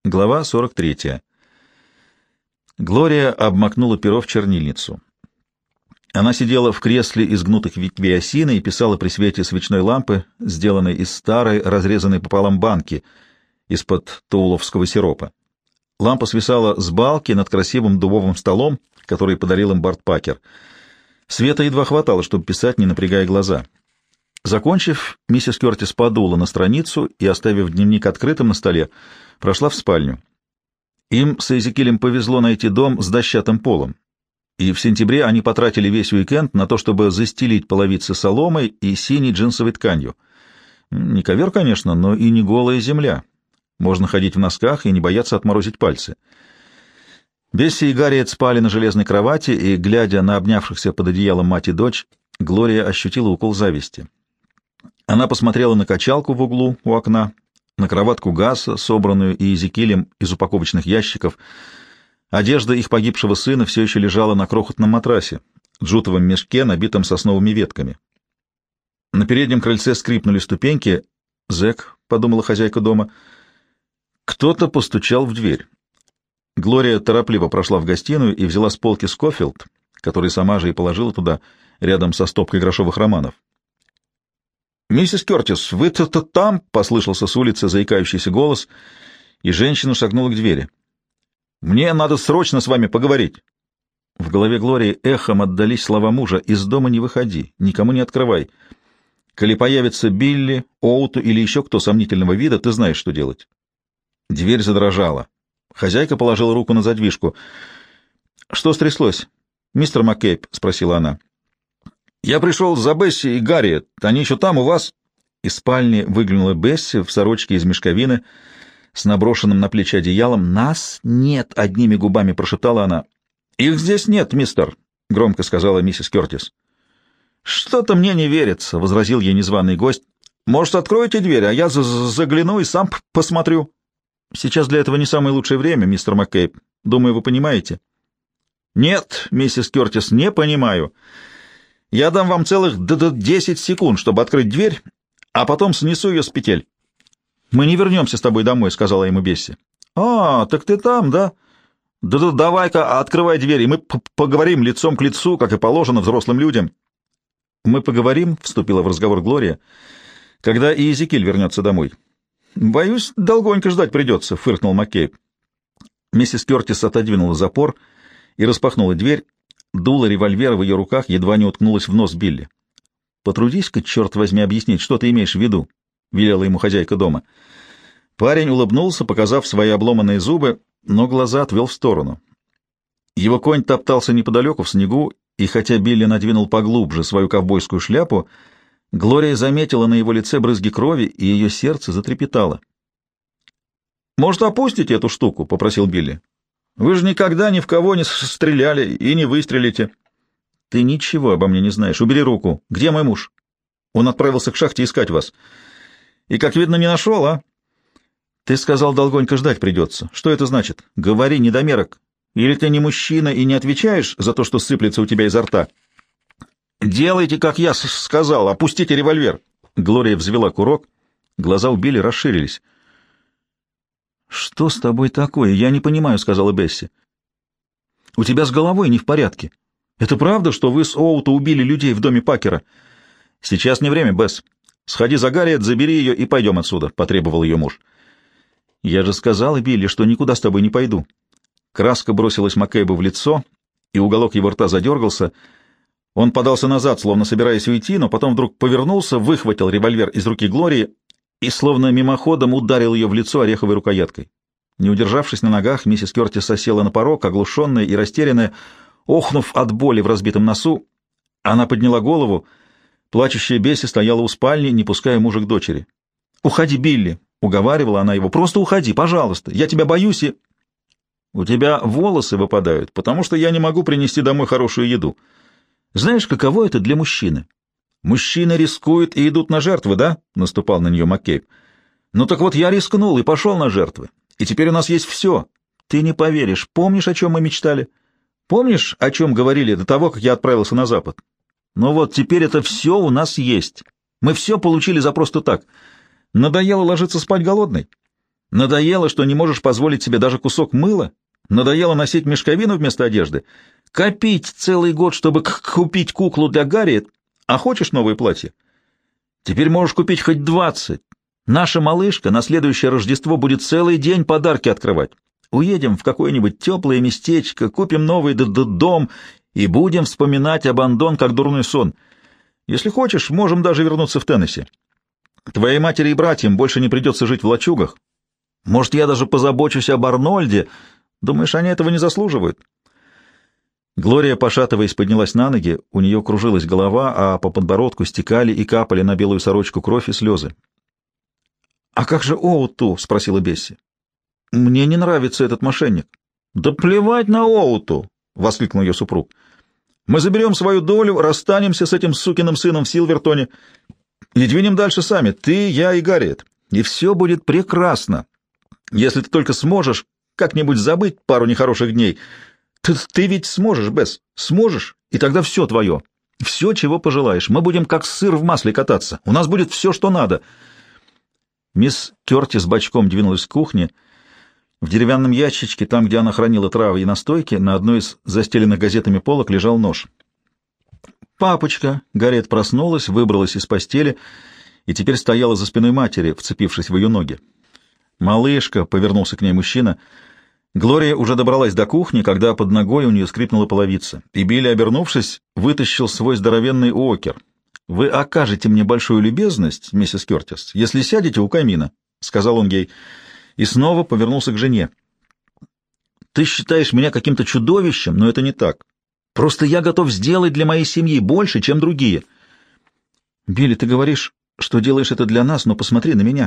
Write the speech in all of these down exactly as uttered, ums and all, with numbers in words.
Глава сорок третья. Глория обмакнула перо в чернильницу. Она сидела в кресле из гнутых ветвей осины и писала при свете свечной лампы, сделанной из старой, разрезанной пополам банки из-под тоуловского сиропа. Лампа свисала с балки над красивым дубовым столом, который подарил им Барт Пакер. Света едва хватало, чтобы писать, не напрягая глаза. Закончив, миссис Кертис подула на страницу и, оставив дневник открытым на столе, прошла в спальню. Им с Эзекилем повезло найти дом с дощатым полом, и в сентябре они потратили весь уикенд на то, чтобы застелить половицы соломой и синей джинсовой тканью. Не ковер, конечно, но и не голая земля. Можно ходить в носках и не бояться отморозить пальцы. Бесси и Гарриет спали на железной кровати, и, глядя на обнявшихся под одеялом мать и дочь, Глория ощутила укол зависти. Она посмотрела на качалку в углу у окна, на кроватку Гаса, собранную и Эзекилем из упаковочных ящиков. Одежда их погибшего сына все еще лежала на крохотном матрасе, джутовом мешке, набитом сосновыми ветками. На переднем крыльце скрипнули ступеньки. «Зэк», — подумала хозяйка дома. Кто-то постучал в дверь. Глория торопливо прошла в гостиную и взяла с полки Скофилд, который сама же и положила туда, рядом со стопкой грошовых романов. «Миссис Кертис, вы тут там?» — послышался с улицы заикающийся голос, и женщина шагнула к двери. «Мне надо срочно с вами поговорить». В голове Глории эхом отдались слова мужа: «Из дома не выходи, никому не открывай. Коли появится Билли, Оуту или еще кто сомнительного вида, ты знаешь, что делать». Дверь задрожала. Хозяйка положила руку на задвижку. «Что стряслось, мистер Маккейб?» — спросила она. «Я пришел за Бесси и Гарриет. Они еще там, у вас?» Из спальни выглянула Бесси в сорочке из мешковины с наброшенным на плечи одеялом. «Нас нет!» — одними губами прошептала она. «Их здесь нет, мистер!» — громко сказала миссис Кертис. «Что-то мне не верится!» — возразил ей незваный гость. «Может, откроете дверь, а я загляну и сам посмотрю?» «Сейчас для этого не самое лучшее время, мистер Маккейб. Думаю, вы понимаете». «Нет, миссис Кертис, не понимаю. Я дам вам целых десять секунд, чтобы открыть дверь, а потом снесу ее с петель». «Мы не вернемся с тобой домой», — сказала ему Бесси. «А, так ты там, да? Да-да, давай-ка открывай дверь, и мы поговорим лицом к лицу, как и положено взрослым людям». «Мы поговорим», — вступила в разговор Глория, — «когда и Эзекиль вернется домой». «Боюсь, долгонько ждать придется», — фыркнул Маккейб. Миссис Кертис отодвинула запор и распахнула дверь. Дуло револьвера в ее руках едва не уткнулась в нос Билли. «Потрудись-ка, черт возьми, объяснить, что ты имеешь в виду», — велела ему хозяйка дома. Парень улыбнулся, показав свои обломанные зубы, но глаза отвел в сторону. Его конь топтался неподалеку в снегу, и хотя Билли надвинул поглубже свою ковбойскую шляпу, Глория заметила на его лице брызги крови, и ее сердце затрепетало. «Может, опустите эту штуку?» — попросил Билли. «Вы же никогда ни в кого не стреляли и не выстрелите». «Ты ничего обо мне не знаешь. Убери руку. Где мой муж?» «Он отправился к шахте искать вас. И, как видно, не нашел, а?» «Ты сказал, долгонько ждать придется. Что это значит? Говори, недомерок. Или ты не мужчина и не отвечаешь за то, что сыплется у тебя изо рта?» «Делайте, как я сказал. Опустите револьвер». Глория взвела курок. Глаза у Билли расширились. «Что с тобой такое? Я не понимаю», — сказала Бесси. «У тебя с головой не в порядке. Это правда, что вы с Оуто убили людей в доме Пакера?» «Сейчас не время, Бесс. Сходи за Гарриет, забери ее и пойдем отсюда», — потребовал ее муж. «Я же сказала, Билли, что никуда с тобой не пойду». Краска бросилась Маккейбу в лицо, и уголок его рта задергался. Он подался назад, словно собираясь уйти, но потом вдруг повернулся, выхватил револьвер из руки Глории и, словно мимоходом, ударил ее в лицо ореховой рукояткой. Не удержавшись на ногах, миссис Кертис села на порог, оглушенная и растерянная. Охнув от боли в разбитом носу, она подняла голову. Плачущая Бесси стояла у спальни, не пуская мужа к дочери. «Уходи, Билли!» — уговаривала она его. «Просто уходи, пожалуйста! Я тебя боюсь и...» «У тебя волосы выпадают, потому что я не могу принести домой хорошую еду. Знаешь, каково это для мужчины? Мужчины рискуют и идут на жертвы, да?» — наступал на нее Маккейб. «Ну так вот я рискнул и пошел на жертвы. И теперь у нас есть все. Ты не поверишь. Помнишь, о чем мы мечтали? Помнишь, о чем говорили до того, как я отправился на запад? Ну вот, теперь это все у нас есть. Мы все получили за просто так. Надоело ложиться спать голодной? Надоело, что не можешь позволить себе даже кусок мыла? Надоело носить мешковину вместо одежды? Копить целый год, чтобы купить куклу для Гарриет? А хочешь новое платье? Теперь можешь купить хоть двадцать. Наша малышка на следующее Рождество будет целый день подарки открывать. Уедем в какое-нибудь теплое местечко, купим новый дом и будем вспоминать Абандон как дурной сон. Если хочешь, можем даже вернуться в Теннесси. Твоей матери и братьям больше не придется жить в лачугах. Может, я даже позабочусь об Арнольде. Думаешь, они этого не заслуживают?» Глория, пошатываясь, поднялась на ноги, у нее кружилась голова, а по подбородку стекали и капали на белую сорочку кровь и слезы. «А как же Оуту?» — спросила Бесси. «Мне не нравится этот мошенник». «Да плевать на Оуту!» — воскликнул ее супруг. «Мы заберем свою долю, расстанемся с этим сукиным сыном в Силвертоне и двинем дальше сами, ты, я и Гарриет. И все будет прекрасно, если ты только сможешь как-нибудь забыть пару нехороших дней. Ты, ты ведь сможешь, Бесс, сможешь, и тогда все твое. Все, чего пожелаешь. Мы будем как сыр в масле кататься. У нас будет все, что надо». Мисс Кёртис бочком двинулась к кухне. В деревянном ящичке, там, где она хранила травы и настойки, на одной из застеленных газетами полок лежал нож. «Папочка!» — Гарриет проснулась, выбралась из постели и теперь стояла за спиной матери, вцепившись в ее ноги. «Малышка!» — повернулся к ней мужчина. Глория уже добралась до кухни, когда под ногой у нее скрипнула половица, и Билли, обернувшись, вытащил свой здоровенный уокер. «Вы окажете мне большую любезность, миссис Кёртис, если сядете у камина», — сказал он ей, и снова повернулся к жене. «Ты считаешь меня каким-то чудовищем, но это не так. Просто я готов сделать для моей семьи больше, чем другие». «Билли, ты говоришь, что делаешь это для нас, но посмотри на меня.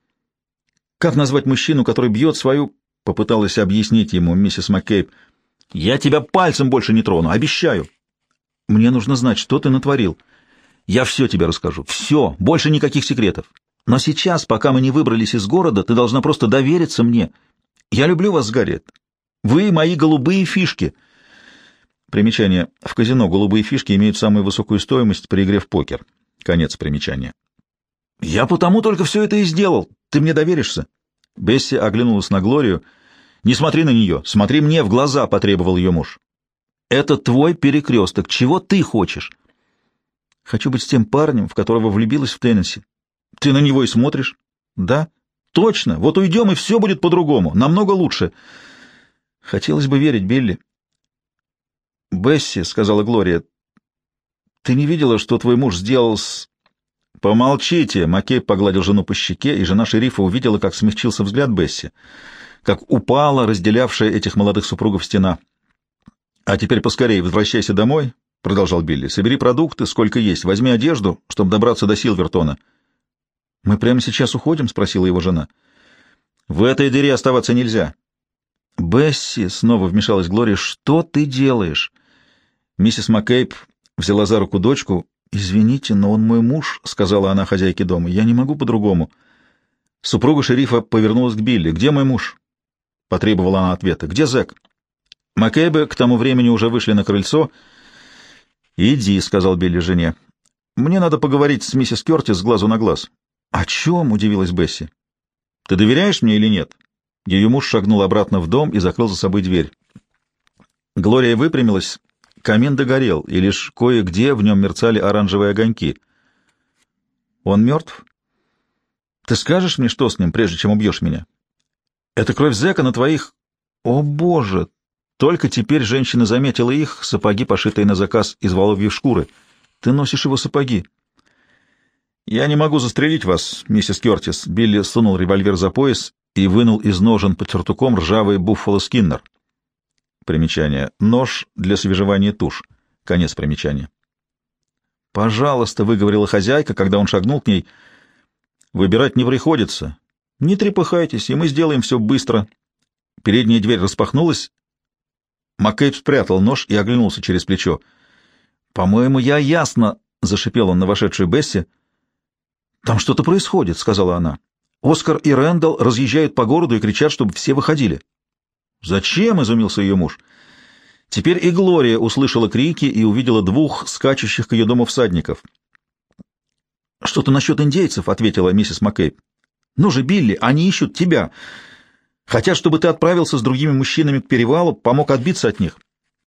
Как назвать мужчину, который бьет свою...» — попыталась объяснить ему миссис Маккейб. «Я тебя пальцем больше не трону, обещаю». «Мне нужно знать, что ты натворил. Я все тебе расскажу. Все, больше никаких секретов. Но сейчас, пока мы не выбрались из города, ты должна просто довериться мне. Я люблю вас, Гарриет. Вы мои голубые фишки». Примечание. В казино голубые фишки имеют самую высокую стоимость при игре в покер. Конец примечания. «Я потому только все это и сделал. Ты мне доверишься?» Бесси оглянулась на Глорию. «Не смотри на нее, смотри мне в глаза», — потребовал ее муж. «Это твой перекресток. Чего ты хочешь?» «Хочу быть с тем парнем, в которого влюбилась в Теннесси». «Ты на него и смотришь?» «Да». «Точно. Вот уйдем, и все будет по-другому. Намного лучше». «Хотелось бы верить, Билли». «Бесси», — сказала Глория, — «ты не видела, что твой муж сделал с...» «Помолчите!» — Маккей погладил жену по щеке, и жена шерифа увидела, как смягчился взгляд Бесси, как упала разделявшая этих молодых супругов стена. «А теперь поскорее возвращайся домой», — продолжал Билли. «Собери продукты, сколько есть, возьми одежду, чтобы добраться до Силвертона». «Мы прямо сейчас уходим?» — спросила его жена. «В этой дыре оставаться нельзя». «Бесси», — снова вмешалась Глория, — «что ты делаешь?» Миссис Маккейб взяла за руку дочку. «Извините, но он мой муж», — сказала она хозяйке дома. «Я не могу по-другому». Супруга шерифа повернулась к Билли. «Где мой муж?» — потребовала она ответа. «Где Зэк?» Маккейбы к тому времени уже вышли на крыльцо. «Иди», — сказал Билли жене. «Мне надо поговорить с миссис Кёртис с глазу на глаз». «О чем?» — удивилась Бесси. «Ты доверяешь мне или нет?» Ее муж шагнул обратно в дом и закрыл за собой дверь. Глория выпрямилась. Камин догорел, и лишь кое-где в нем мерцали оранжевые огоньки. «Он мертв? Ты скажешь мне, что с ним, прежде чем убьешь меня? Это кровь Зека на твоих...» «О, Боже!» Только теперь женщина заметила их, сапоги, пошитые на заказ из воловьей шкуры. «Ты носишь его сапоги». «Я не могу застрелить вас, миссис Кёртис». Билли сунул револьвер за пояс и вынул из ножен под сюртуком ржавый буффало Скиннер. Примечание. Нож для свежевания туш. Конец примечания. «Пожалуйста», — выговорила хозяйка, когда он шагнул к ней. «Выбирать не приходится. Не трепыхайтесь, и мы сделаем все быстро». Передняя дверь распахнулась. Маккейб спрятал нож и оглянулся через плечо. «По-моему, я ясно», — зашипел он на вошедшую Бесси. «Там что-то происходит», — сказала она. «Оскар и Рэндалл разъезжают по городу и кричат, чтобы все выходили». «Зачем?» — изумился ее муж. Теперь и Глория услышала крики и увидела двух скачущих к ее дому всадников. «Что-то насчет индейцев», — ответила миссис Маккейб. Ну же, Билли, они ищут тебя. Хотят, чтобы ты отправился с другими мужчинами к перевалу, помог отбиться от них.